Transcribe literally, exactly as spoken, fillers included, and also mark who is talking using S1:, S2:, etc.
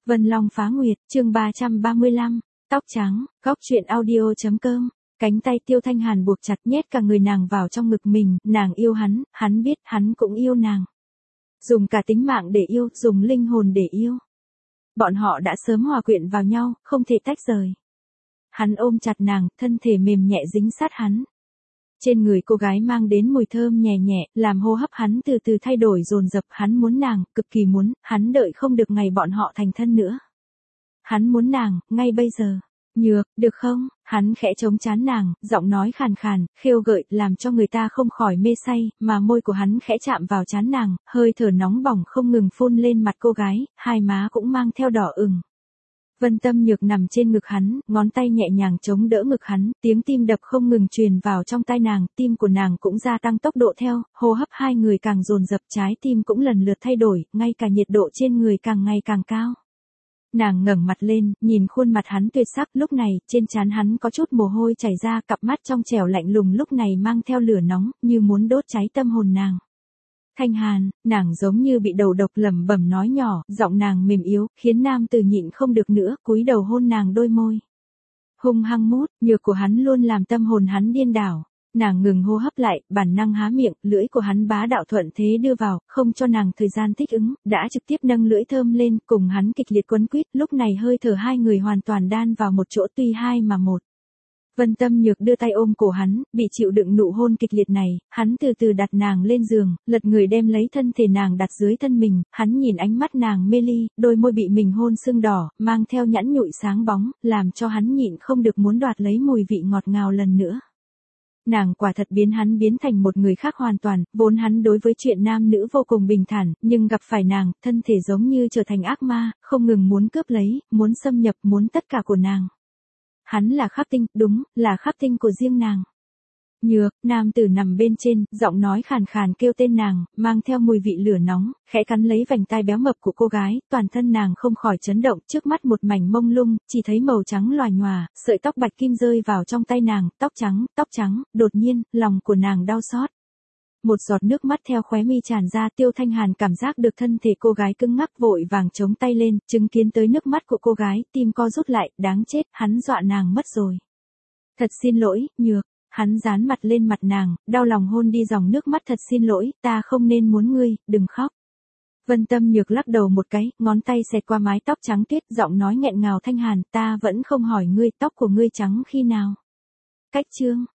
S1: Vân Long Phá Nguyệt, chương ba trăm ba mươi lăm, tóc trắng, góc truyện audio chấm com. Cánh tay Tiêu Thanh Hàn buộc chặt nhét cả người nàng vào trong ngực mình, nàng yêu hắn, hắn biết hắn cũng yêu nàng. Dùng cả tính mạng để yêu, dùng linh hồn để yêu. Bọn họ đã sớm hòa quyện vào nhau, không thể tách rời. Hắn ôm chặt nàng, thân thể mềm nhẹ dính sát hắn. Trên người cô gái mang đến mùi thơm nhẹ nhẹ, làm hô hấp hắn từ từ thay đổi dồn dập, hắn muốn nàng, cực kỳ muốn, hắn đợi không được ngày bọn họ thành thân nữa. Hắn muốn nàng, ngay bây giờ. Nhược, được không? Hắn khẽ chống trán nàng, giọng nói khàn khàn, khêu gợi, làm cho người ta không khỏi mê say, mà môi của hắn khẽ chạm vào trán nàng, hơi thở nóng bỏng không ngừng phun lên mặt cô gái, hai má cũng mang theo đỏ ửng. Vân Tâm Nhược nằm trên ngực hắn, ngón tay nhẹ nhàng chống đỡ ngực hắn, tiếng tim đập không ngừng truyền vào trong tai nàng, tim của nàng cũng gia tăng tốc độ theo, hô hấp hai người càng dồn dập, trái tim cũng lần lượt thay đổi, ngay cả nhiệt độ trên người càng ngày càng cao. Nàng ngẩng mặt lên, nhìn khuôn mặt hắn tuyệt sắc, lúc này, trên trán hắn có chút mồ hôi chảy ra, cặp mắt trong trẻo lạnh lùng lúc này mang theo lửa nóng, như muốn đốt cháy tâm hồn nàng. Thanh Hàn, nàng giống như bị đầu độc, lẩm bẩm nói nhỏ, giọng nàng mềm yếu, khiến nam tử nhịn không được nữa, cúi đầu hôn nàng đôi môi. Hung hăng mút, nhược của hắn luôn làm tâm hồn hắn điên đảo. Nàng ngừng hô hấp lại, bản năng há miệng, lưỡi của hắn bá đạo thuận thế đưa vào, không cho nàng thời gian thích ứng, đã trực tiếp nâng lưỡi thơm lên, cùng hắn kịch liệt quấn quýt, lúc này hơi thở hai người hoàn toàn đan vào một chỗ, tuy hai mà một. Vân Tâm Nhược đưa tay ôm cổ hắn, bị chịu đựng nụ hôn kịch liệt này, hắn từ từ đặt nàng lên giường, lật người đem lấy thân thể nàng đặt dưới thân mình, hắn nhìn ánh mắt nàng mê ly, đôi môi bị mình hôn sưng đỏ, mang theo nhẵn nhụi sáng bóng, làm cho hắn nhịn không được muốn đoạt lấy mùi vị ngọt ngào lần nữa. Nàng quả thật biến hắn biến thành một người khác hoàn toàn, vốn hắn đối với chuyện nam nữ vô cùng bình thản, nhưng gặp phải nàng, thân thể giống như trở thành ác ma, không ngừng muốn cướp lấy, muốn xâm nhập, muốn tất cả của nàng. Hắn là khắc tinh, đúng, là khắc tinh của riêng nàng. Nhược, nam tử nằm bên trên, giọng nói khàn khàn kêu tên nàng, mang theo mùi vị lửa nóng, khẽ cắn lấy vành tai béo mập của cô gái, toàn thân nàng không khỏi chấn động, trước mắt một mảnh mông lung, chỉ thấy màu trắng lòa nhòa, sợi tóc bạch kim rơi vào trong tay nàng, tóc trắng, tóc trắng, đột nhiên, lòng của nàng đau xót. Một giọt nước mắt theo khóe mi tràn ra, Tiêu Thanh Hàn cảm giác được thân thể cô gái cứng ngắc, vội vàng chống tay lên, chứng kiến tới nước mắt của cô gái, tim co rút lại, đáng chết, hắn dọa nàng mất rồi. Thật xin lỗi, Nhược. Hắn dán mặt lên mặt nàng, đau lòng hôn đi dòng nước mắt, thật xin lỗi, ta không nên muốn ngươi, đừng khóc. Vân Tâm Nhược lắc đầu một cái, ngón tay xẹt qua mái tóc trắng tuyết, giọng nói nghẹn ngào, Thanh Hàn, ta vẫn không hỏi ngươi, tóc của ngươi trắng khi nào. Cách chương,